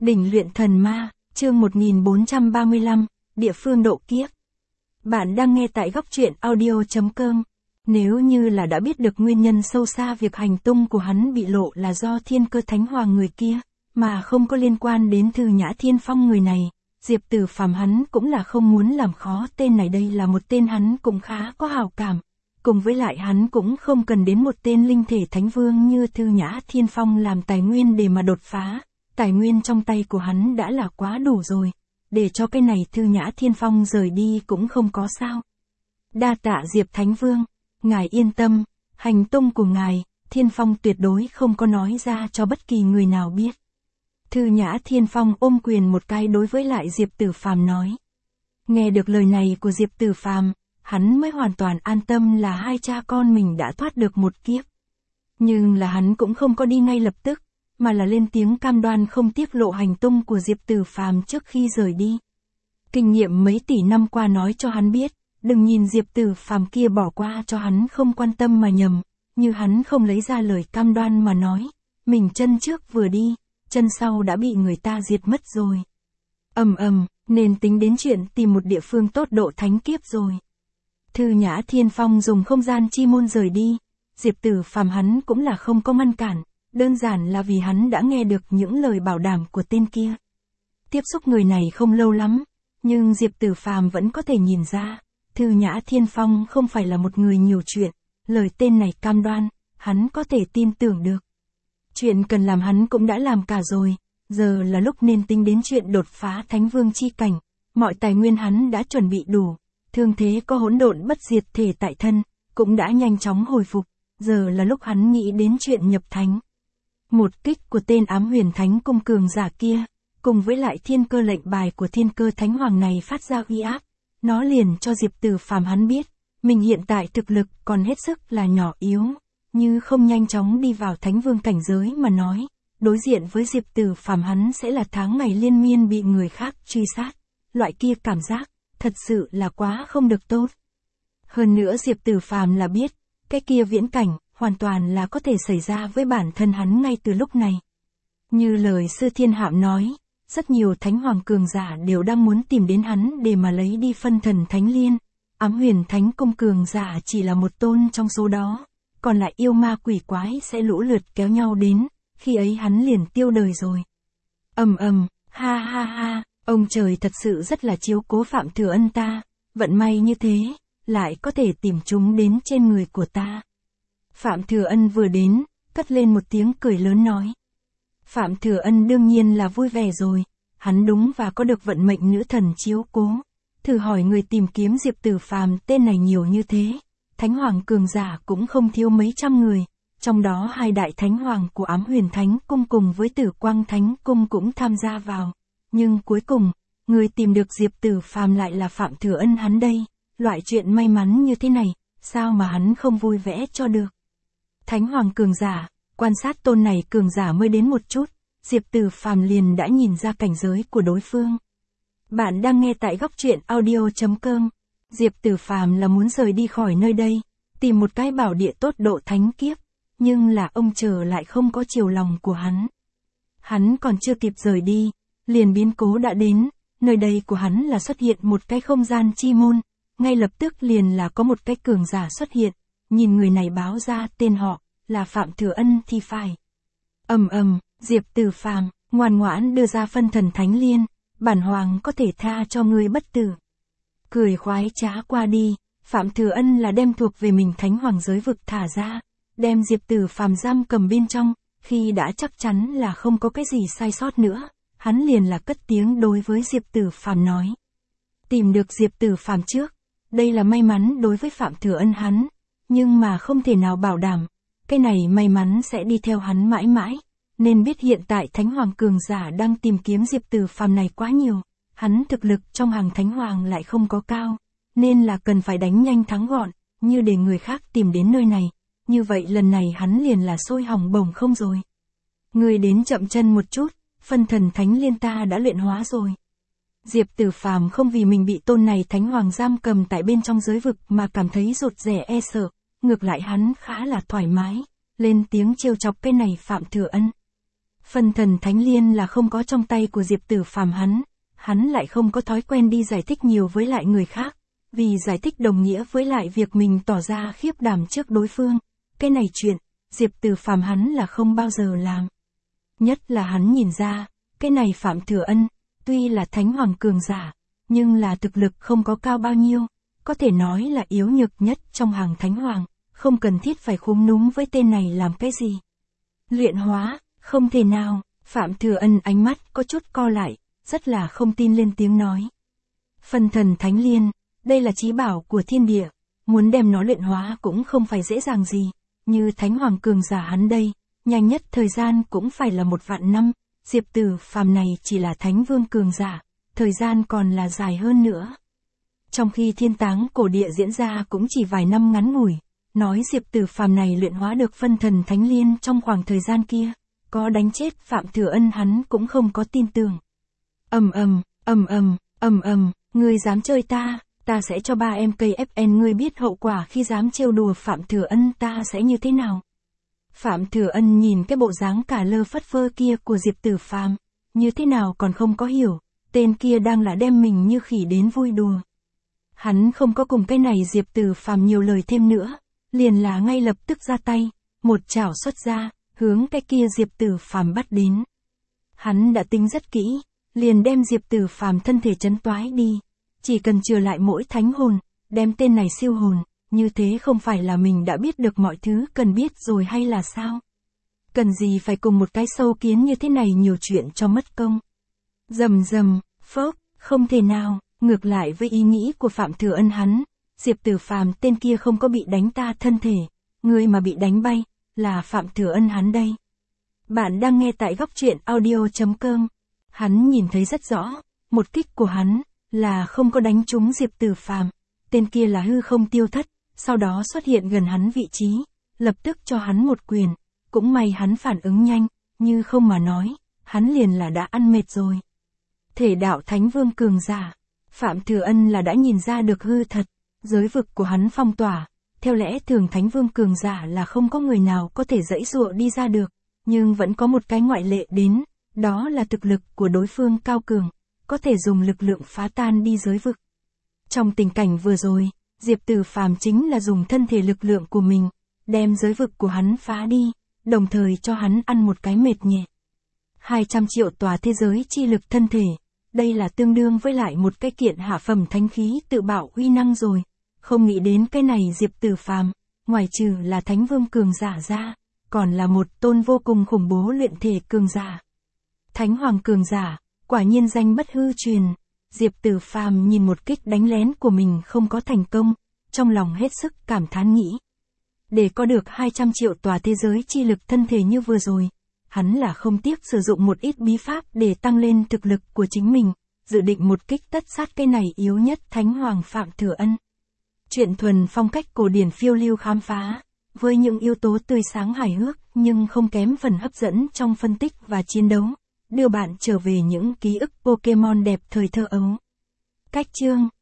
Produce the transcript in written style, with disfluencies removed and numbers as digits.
Đỉnh luyện thần ma, chương 1435, địa phương độ kiếp. Bạn đang nghe tại góc truyện audio.com. Nếu như là đã biết được nguyên nhân sâu xa việc hành tung của hắn bị lộ là do Thiên Cơ Thánh Hoàng người kia, mà không có liên quan đến Thư Nhã Thiên Phong người này, Diệp Tử Phàm hắn cũng là không muốn làm khó tên này, đây là một tên hắn cũng khá có hào cảm. Cùng với lại hắn cũng không cần đến một tên linh thể thánh vương như Thư Nhã Thiên Phong làm tài nguyên để mà đột phá. Tài nguyên trong tay của hắn đã là quá đủ rồi, để cho cái này Thư Nhã Thiên Phong rời đi cũng không có sao. Đa tạ Diệp Thánh Vương, ngài yên tâm, hành tung của ngài, Thiên Phong tuyệt đối không có nói ra cho bất kỳ người nào biết. Thư Nhã Thiên Phong ôm quyền một cái đối với lại Diệp Tử Phàm nói. Nghe được lời này của Diệp Tử Phàm, hắn mới hoàn toàn an tâm là hai cha con mình đã thoát được một kiếp. Nhưng là hắn cũng không có đi ngay lập tức, mà là lên tiếng cam đoan không tiết lộ hành tung của Diệp Tử Phàm trước khi rời đi. Kinh nghiệm mấy tỷ năm qua nói cho hắn biết, đừng nhìn Diệp Tử Phàm kia bỏ qua cho hắn không quan tâm mà nhầm, như hắn không lấy ra lời cam đoan mà nói, mình chân trước vừa đi, chân sau đã bị người ta diệt mất rồi. Nên tính đến chuyện tìm một địa phương tốt độ thánh kiếp rồi. Thư Nhã Thiên Phong dùng không gian chi môn rời đi, Diệp Tử Phàm hắn cũng là không có ngăn cản. Đơn giản là vì hắn đã nghe được những lời bảo đảm của tên kia. Tiếp xúc người này không lâu lắm, nhưng Diệp Tử Phàm vẫn có thể nhìn ra, Thư Nhã Thiên Phong không phải là một người nhiều chuyện, lời tên này cam đoan, hắn có thể tin tưởng được. Chuyện cần làm hắn cũng đã làm cả rồi, giờ là lúc nên tính đến chuyện đột phá Thánh Vương chi cảnh, mọi tài nguyên hắn đã chuẩn bị đủ, thương thế có hỗn độn bất diệt thể tại thân, cũng đã nhanh chóng hồi phục, giờ là lúc hắn nghĩ đến chuyện nhập thánh. Một kích của tên Ám Huyền Thánh Cung cường giả kia, cùng với lại thiên cơ lệnh bài của Thiên Cơ Thánh Hoàng này phát ra uy áp, nó liền cho Diệp Tử Phàm hắn biết, mình hiện tại thực lực còn hết sức là nhỏ yếu, như không nhanh chóng đi vào Thánh Vương cảnh giới mà nói, đối diện với Diệp Tử Phàm hắn sẽ là tháng ngày liên miên bị người khác truy sát, loại kia cảm giác, thật sự là quá không được tốt. Hơn nữa Diệp Tử Phàm là biết, cái kia viễn cảnh, hoàn toàn là có thể xảy ra với bản thân hắn ngay từ lúc này. Như lời Sư Thiên Hạm nói, rất nhiều Thánh Hoàng cường giả đều đang muốn tìm đến hắn để mà lấy đi phân thần Thánh Liên. Ám Huyền Thánh Cung cường giả chỉ là một tôn trong số đó, còn lại yêu ma quỷ quái sẽ lũ lượt kéo nhau đến, khi ấy hắn liền tiêu đời rồi. Ha, ông trời thật sự rất là chiếu cố Phạm Thừa Ân ta, vận may như thế, lại có thể tìm chúng đến trên người của ta. Phạm Thừa Ân vừa đến, cất lên một tiếng cười lớn nói. Phạm Thừa Ân đương nhiên là vui vẻ rồi, hắn đúng và có được vận mệnh nữ thần chiếu cố. Thử hỏi người tìm kiếm Diệp Tử Phàm tên này nhiều như thế, Thánh Hoàng cường giả cũng không thiếu mấy trăm người, trong đó hai đại Thánh Hoàng của Ám Huyền Thánh Cung cùng với Tử Quang Thánh Cung cũng tham gia vào. Nhưng cuối cùng, người tìm được Diệp Tử Phàm lại là Phạm Thừa Ân hắn đây, loại chuyện may mắn như thế này, sao mà hắn không vui vẻ cho được. Thánh Hoàng cường giả, quan sát tôn này cường giả mới đến một chút, Diệp Tử Phàm liền đã nhìn ra cảnh giới của đối phương. Bạn đang nghe tại góc truyện audio.com. Diệp Tử Phàm là muốn rời đi khỏi nơi đây, tìm một cái bảo địa tốt độ thánh kiếp, nhưng là ông trời lại không có chiều lòng của hắn. Hắn còn chưa kịp rời đi, liền biến cố đã đến, nơi đây của hắn là xuất hiện một cái không gian chi môn, ngay lập tức liền là có một cái cường giả xuất hiện. Nhìn người này báo ra tên họ, là Phạm Thừa Ân thì phải. Diệp Tử Phàm, ngoan ngoãn đưa ra phân thần Thánh Liên, bản hoàng có thể tha cho ngươi bất tử. Cười khoái trá qua đi, Phạm Thừa Ân là đem thuộc về mình Thánh Hoàng giới vực thả ra, đem Diệp Tử Phàm giam cầm bên trong, khi đã chắc chắn là không có cái gì sai sót nữa, hắn liền là cất tiếng đối với Diệp Tử Phàm nói. Tìm được Diệp Tử Phàm trước, đây là may mắn đối với Phạm Thừa Ân hắn. Nhưng mà không thể nào bảo đảm, cái này may mắn sẽ đi theo hắn mãi mãi, nên biết hiện tại Thánh Hoàng cường giả đang tìm kiếm Diệp Tử Phàm này quá nhiều, hắn thực lực trong hàng Thánh Hoàng lại không có cao, nên là cần phải đánh nhanh thắng gọn, như để người khác tìm đến nơi này, như vậy lần này hắn liền là sôi hỏng bổng không rồi. Người đến chậm chân một chút, phân thần Thánh Liên ta đã luyện hóa rồi. Diệp Tử Phàm không vì mình bị tôn này Thánh Hoàng giam cầm tại bên trong giới vực mà cảm thấy rụt rè e sợ, ngược lại hắn khá là thoải mái, lên tiếng trêu chọc cái này Phạm Thừa Ân. Phân thần thánh liên là không có trong tay của Diệp Tử Phàm hắn lại không có thói quen đi giải thích nhiều với lại người khác, vì giải thích đồng nghĩa với lại việc mình tỏ ra khiếp đảm trước đối phương. Cái này chuyện, Diệp Tử Phàm hắn là không bao giờ làm. Nhất là hắn nhìn ra, cái này Phạm Thừa Ân, tuy là thánh hoàng cường giả, nhưng là thực lực không có cao bao nhiêu, có thể nói là yếu nhược nhất trong hàng thánh hoàng, không cần thiết phải khúm núm với tên này làm cái gì. Luyện hóa, không thể nào, Phạm Thừa Ân ánh mắt có chút co lại, rất là không tin lên tiếng nói. Phân thần thánh liên, đây là chí bảo của thiên địa, muốn đem nó luyện hóa cũng không phải dễ dàng gì, như thánh hoàng cường giả hắn đây, nhanh nhất thời gian cũng phải là 1.000 năm, Diệp Tử Phàm này chỉ là thánh vương cường giả, thời gian còn là dài hơn nữa. Trong khi thiên táng cổ địa diễn ra cũng chỉ vài năm ngắn ngủi, nói Diệp Tử Phàm này luyện hóa được phân thần thánh liên trong khoảng thời gian kia, có đánh chết Phạm Thừa Ân hắn cũng không có tin tưởng. Ngươi dám chơi ta sẽ cho 3 em cây FN, ngươi biết hậu quả khi dám trêu đùa Phạm Thừa Ân ta sẽ như thế nào. Phạm Thừa Ân nhìn cái bộ dáng cả lơ phất phơ kia của Diệp Tử Phàm, như thế nào còn không có hiểu, tên kia đang là đem mình như khỉ đến vui đùa. Hắn không có cùng cái này Diệp Tử Phàm nhiều lời thêm nữa, liền là ngay lập tức ra tay, một chảo xuất ra, hướng cái kia Diệp Tử Phàm bắt đến. Hắn đã tính rất kỹ, liền đem Diệp Tử Phàm thân thể chấn toái đi, chỉ cần trừ lại mỗi thánh hồn, đem tên này siêu hồn, như thế không phải là mình đã biết được mọi thứ cần biết rồi hay là sao? Cần gì phải cùng một cái sâu kiến như thế này nhiều chuyện cho mất công. Phốc, không thể nào, ngược lại với ý nghĩ của Phạm Thừa Ân hắn, Diệp Tử Phàm tên kia không có bị đánh ta thân thể, người mà bị đánh bay, là Phạm Thừa Ân hắn đây. Bạn đang nghe tại góc truyện audio.com, hắn nhìn thấy rất rõ, một kích của hắn, là không có đánh trúng Diệp Tử Phàm, tên kia là hư không tiêu thất, sau đó xuất hiện gần hắn vị trí, lập tức cho hắn một quyền, cũng may hắn phản ứng nhanh, như không mà nói, hắn liền là đã ăn mệt rồi. Thể đạo thánh vương cường giả, Phạm Thừa Ân là đã nhìn ra được hư thật, giới vực của hắn phong tỏa, theo lẽ thường thánh vương cường giả là không có người nào có thể giãy giụa đi ra được, nhưng vẫn có một cái ngoại lệ đến, đó là thực lực của đối phương cao cường, có thể dùng lực lượng phá tan đi giới vực. Trong tình cảnh vừa rồi, Diệp Tử Phàm chính là dùng thân thể lực lượng của mình, đem giới vực của hắn phá đi, đồng thời cho hắn ăn một cái mệt nhẹ. 200 triệu tòa thế giới chi lực thân thể, đây là tương đương với lại một cái kiện hạ phẩm thánh khí tự bảo uy năng rồi. Không nghĩ đến cái này Diệp Tử Phàm, ngoài trừ là thánh vương cường giả ra, còn là một tôn vô cùng khủng bố luyện thể cường giả. Thánh hoàng cường giả, quả nhiên danh bất hư truyền. Diệp Tử Phàm nhìn một kích đánh lén của mình không có thành công, trong lòng hết sức cảm thán nghĩ. Để có được 200 triệu tòa thế giới chi lực thân thể như vừa rồi, hắn là không tiếc sử dụng một ít bí pháp để tăng lên thực lực của chính mình, dự định một kích tất sát cái này yếu nhất thánh hoàng Phạm Thừa Ân. Chuyện thuần phong cách cổ điển phiêu lưu khám phá, với những yếu tố tươi sáng hài hước nhưng không kém phần hấp dẫn trong phân tích và chiến đấu, đưa bạn trở về những ký ức Pokemon đẹp thời thơ ấu. Cách chương